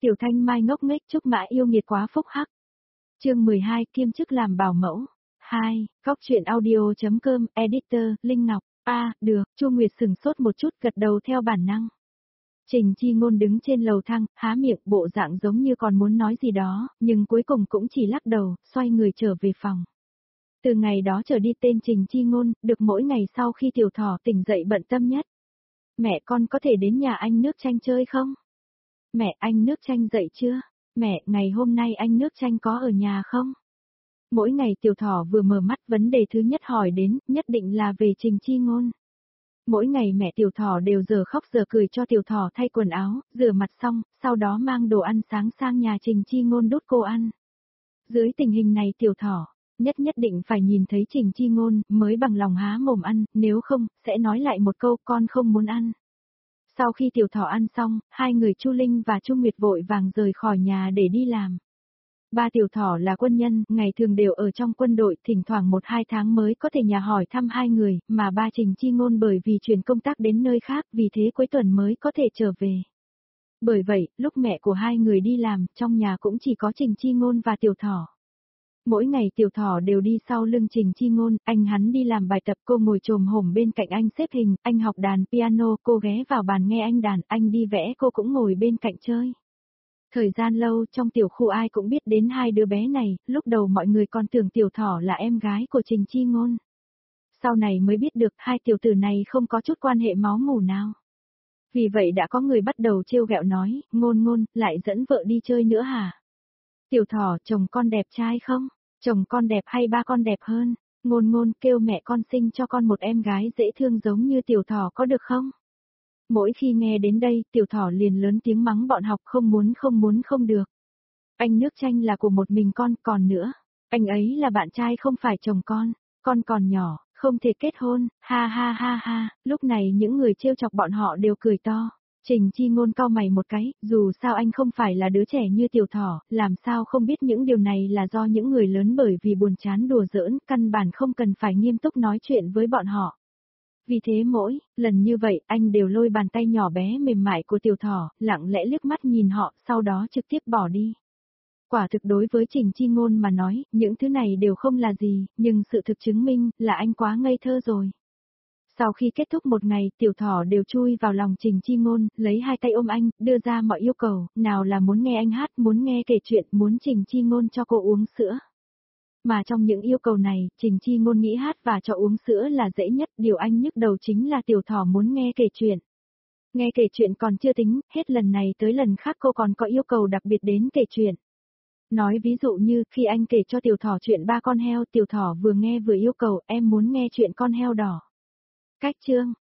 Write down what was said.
Tiểu Thanh Mai ngốc nghếch Trúc Mã yêu nghiệt quá phúc hắc. Chương 12 kiêm chức làm bảo mẫu. 2. Góc truyện audio.com Editor Linh Ngọc. Được, Chu Nguyệt sừng sốt một chút gật đầu theo bản năng. Trình Chi Ngôn đứng trên lầu thang, há miệng bộ dạng giống như còn muốn nói gì đó, nhưng cuối cùng cũng chỉ lắc đầu, xoay người trở về phòng. Từ ngày đó trở đi tên Trình Chi Ngôn, được mỗi ngày sau khi Tiểu Thỏ tỉnh dậy bận tâm nhất. Mẹ con có thể đến nhà anh Nước Chanh chơi không? Mẹ, anh Nước Chanh dậy chưa? Mẹ, ngày hôm nay anh Nước Chanh có ở nhà không? Mỗi ngày Tiểu Thỏ vừa mở mắt vấn đề thứ nhất hỏi đến, nhất định là về Trình Chi Ngôn. Mỗi ngày mẹ Tiểu Thỏ đều giờ khóc giờ cười cho Tiểu Thỏ thay quần áo, rửa mặt xong, sau đó mang đồ ăn sáng sang nhà Trình Chi Ngôn đút cô ăn. Dưới tình hình này Tiểu Thỏ, nhất định phải nhìn thấy Trình Chi Ngôn mới bằng lòng há mồm ăn, nếu không, sẽ nói lại một câu con không muốn ăn. Sau khi Tiểu Thỏ ăn xong, hai người Chu Linh và Chu Nguyệt vội vàng rời khỏi nhà để đi làm. Ba Tiểu Thỏ là quân nhân, ngày thường đều ở trong quân đội, thỉnh thoảng 1-2 tháng mới có thể nhà hỏi thăm hai người, mà ba Trình Chi Ngôn bởi vì chuyển công tác đến nơi khác, vì thế cuối tuần mới có thể trở về. Bởi vậy, lúc mẹ của hai người đi làm, trong nhà cũng chỉ có Trình Chi Ngôn và Tiểu Thỏ. Mỗi ngày Tiểu Thỏ đều đi sau lưng Trình Chi Ngôn, anh hắn đi làm bài tập, cô ngồi chồm hổm bên cạnh anh xếp hình, anh học đàn piano, cô ghé vào bàn nghe anh đàn, anh đi vẽ, cô cũng ngồi bên cạnh chơi. Thời gian lâu trong tiểu khu ai cũng biết đến hai đứa bé này, lúc đầu mọi người còn tưởng Tiểu Thỏ là em gái của Trình Chi Ngôn. Sau này mới biết được hai tiểu tử này không có chút quan hệ máu mủ nào. Vì vậy đã có người bắt đầu trêu ghẹo nói, Ngôn, lại dẫn vợ đi chơi nữa hả? Tiểu Thỏ, chồng con đẹp trai không? Chồng con đẹp hay ba con đẹp hơn? Ngôn kêu mẹ con sinh cho con một em gái dễ thương giống như Tiểu Thỏ có được không? Mỗi khi nghe đến đây, Tiểu Thỏ liền lớn tiếng mắng bọn học không muốn được. Anh Nước Chanh là của một mình con, còn nữa. Anh ấy là bạn trai không phải chồng con còn nhỏ, không thể kết hôn, ha, lúc này những người trêu chọc bọn họ đều cười to. Trình Chi Ngôn cau mày một cái, dù sao anh không phải là đứa trẻ như Tiểu Thỏ, làm sao không biết những điều này là do những người lớn bởi vì buồn chán đùa giỡn, căn bản không cần phải nghiêm túc nói chuyện với bọn họ. Vì thế mỗi lần như vậy anh đều lôi bàn tay nhỏ bé mềm mại của Tiểu Thỏ, lặng lẽ liếc mắt nhìn họ, sau đó trực tiếp bỏ đi. Quả thực đối với Trình Chi Ngôn mà nói, những thứ này đều không là gì, nhưng sự thực chứng minh là anh quá ngây thơ rồi. Sau khi kết thúc một ngày, Tiểu Thỏ đều chui vào lòng Trình Chi Ngôn, lấy hai tay ôm anh, đưa ra mọi yêu cầu, nào là muốn nghe anh hát, muốn nghe kể chuyện, muốn Trình Chi Ngôn cho cô uống sữa. Mà trong những yêu cầu này, Trình Chi Ngôn nghĩ hát và cho uống sữa là dễ nhất, điều anh nhức đầu chính là Tiểu Thỏ muốn nghe kể chuyện. Nghe kể chuyện còn chưa tính, hết lần này tới lần khác cô còn có yêu cầu đặc biệt đến kể chuyện. Nói ví dụ như, khi anh kể cho Tiểu Thỏ chuyện ba con heo, Tiểu Thỏ vừa nghe vừa yêu cầu, em muốn nghe chuyện con heo đỏ. Cách chương,